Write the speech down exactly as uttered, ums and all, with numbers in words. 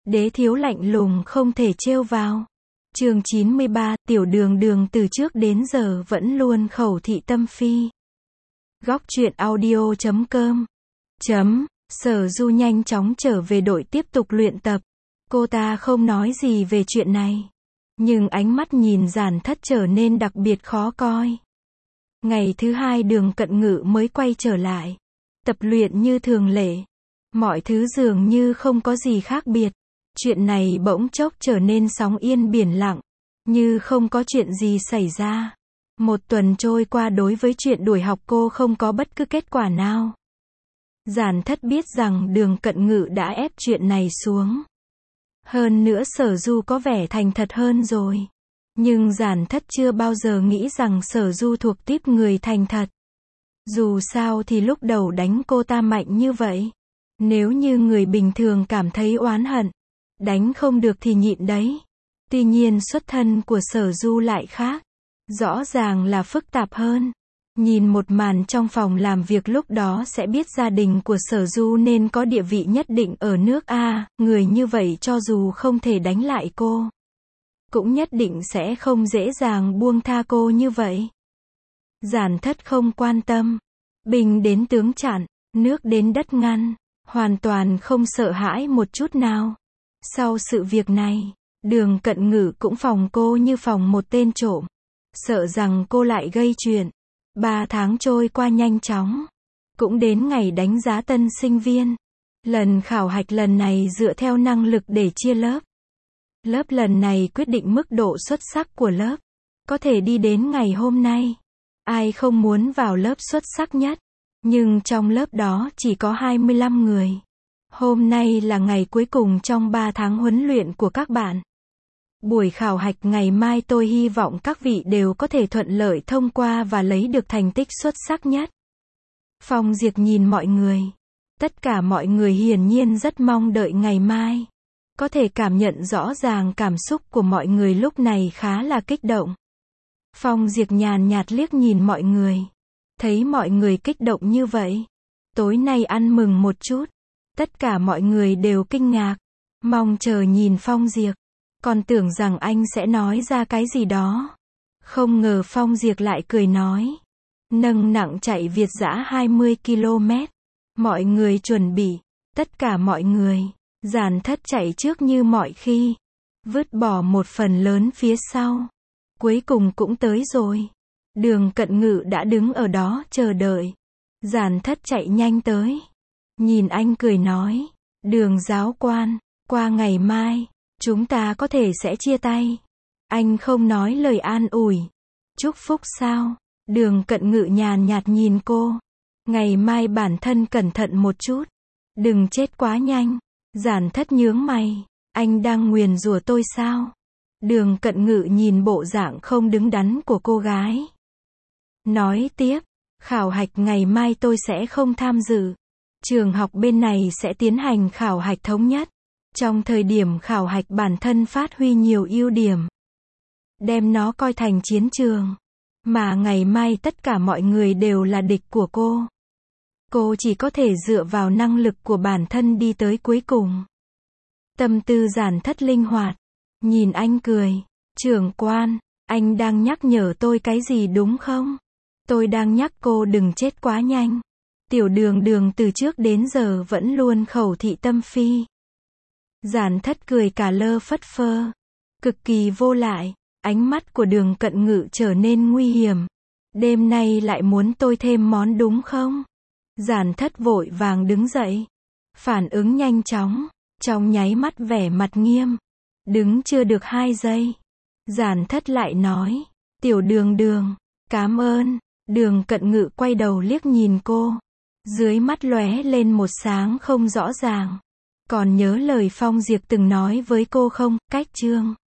Đế thiếu lạnh lùng không thể trêu vào. Chương chín mươi ba, tiểu đường đường từ trước đến giờ vẫn luôn khẩu thị tâm phi. Góc truyện audio chấm com. Chấm, Sở Du nhanh chóng trở về đội tiếp tục luyện tập. Cô ta không nói gì về chuyện này. Nhưng ánh mắt nhìn Giản Thất trở nên đặc biệt khó coi. Ngày thứ hai Đường Cận Ngự mới quay trở lại. Tập luyện như thường lệ. Mọi thứ dường như không có gì khác biệt. Chuyện này bỗng chốc trở nên sóng yên biển lặng. Như không có chuyện gì xảy ra. Một tuần trôi qua đối với chuyện đuổi học cô không có bất cứ kết quả nào. Giản Thất biết rằng Đường Cận Ngự đã ép chuyện này xuống. Hơn nữa Sở Du có vẻ thành thật hơn rồi. Nhưng Giản Thất chưa bao giờ nghĩ rằng Sở Du thuộc típ người thành thật. Dù sao thì lúc đầu đánh cô ta mạnh như vậy. Nếu như người bình thường cảm thấy oán hận, đánh không được thì nhịn đấy. Tuy nhiên xuất thân của Sở Du lại khác. Rõ ràng là phức tạp hơn. Nhìn một màn trong phòng làm việc lúc đó sẽ biết gia đình của Sở Du nên có địa vị nhất định ở nước A, người như vậy cho dù không thể đánh lại cô, cũng nhất định sẽ không dễ dàng buông tha cô như vậy. Giản Thất không quan tâm. Binh đến tướng chặn, nước đến đất ngăn, hoàn toàn không sợ hãi một chút nào. Sau sự việc này, Đường Cận Ngự cũng phòng cô như phòng một tên trộm. Sợ rằng cô lại gây chuyện. Ba tháng trôi qua nhanh chóng. Cũng đến ngày đánh giá tân sinh viên. Lần khảo hạch lần này dựa theo năng lực để chia lớp. Lớp lần này quyết định mức độ xuất sắc của lớp. Có thể đi đến ngày hôm nay. Ai không muốn vào lớp xuất sắc nhất. Nhưng trong lớp đó chỉ có hai mươi lăm người. Hôm nay là ngày cuối cùng trong ba tháng huấn luyện của các bạn. Buổi khảo hạch ngày mai tôi hy vọng các vị đều có thể thuận lợi thông qua và lấy được thành tích xuất sắc nhất. Phong Diệp nhìn mọi người. Tất cả mọi người hiển nhiên rất mong đợi ngày mai. Có thể cảm nhận rõ ràng cảm xúc của mọi người lúc này khá là kích động. Phong Diệp nhàn nhạt liếc nhìn mọi người. Thấy mọi người kích động như vậy. Tối nay ăn mừng một chút. Tất cả mọi người đều kinh ngạc. Mong chờ nhìn Phong Diệp. Còn tưởng rằng anh sẽ nói ra cái gì đó. Không ngờ Phong Diệp lại cười nói. Nâng nặng chạy Việt dã hai mươi ki lô mét. Mọi người chuẩn bị. Tất cả mọi người. Giản Thất chạy trước như mọi khi. Vứt bỏ một phần lớn phía sau. Cuối cùng cũng tới rồi. Đường Cận Ngự đã đứng ở đó chờ đợi. Giản Thất chạy nhanh tới. Nhìn anh cười nói. Đường giáo quan, qua ngày mai, chúng ta có thể sẽ chia tay. Anh không nói lời an ủi. Chúc phúc sao? Đường Cận Ngự nhàn nhạt nhìn cô. Ngày mai bản thân cẩn thận một chút. Đừng chết quá nhanh. Giản Thất nhướng mày. Anh đang nguyền rủa tôi sao? Đường Cận Ngự nhìn bộ dạng không đứng đắn của cô gái. Nói tiếp. Khảo hạch ngày mai tôi sẽ không tham dự. Trường học bên này sẽ tiến hành khảo hạch thống nhất. Trong thời điểm khảo hạch bản thân phát huy nhiều ưu điểm. Đem nó coi thành chiến trường. Mà ngày mai tất cả mọi người đều là địch của cô. Cô chỉ có thể dựa vào năng lực của bản thân đi tới cuối cùng. Tâm tư Giản Thất linh hoạt. Nhìn anh cười. Trưởng quan, anh đang nhắc nhở tôi cái gì đúng không? Tôi đang nhắc cô đừng chết quá nhanh. Tiểu đường đường từ trước đến giờ vẫn luôn khẩu thị tâm phi. Giản Thất cười cả lơ phất phơ. Cực kỳ vô lại. Ánh mắt của Đường Cận Ngự trở nên nguy hiểm. Đêm nay lại muốn tôi thêm món đúng không? Giản Thất vội vàng đứng dậy. Phản ứng nhanh chóng. Trong nháy mắt vẻ mặt nghiêm. Đứng chưa được hai giây. Giản Thất lại nói. Tiểu đường đường. Cảm ơn. Đường Cận Ngự quay đầu liếc nhìn cô. Dưới mắt lóe lên một sáng không rõ ràng. Còn nhớ lời Phong Diệp từng nói với cô không? Cách chương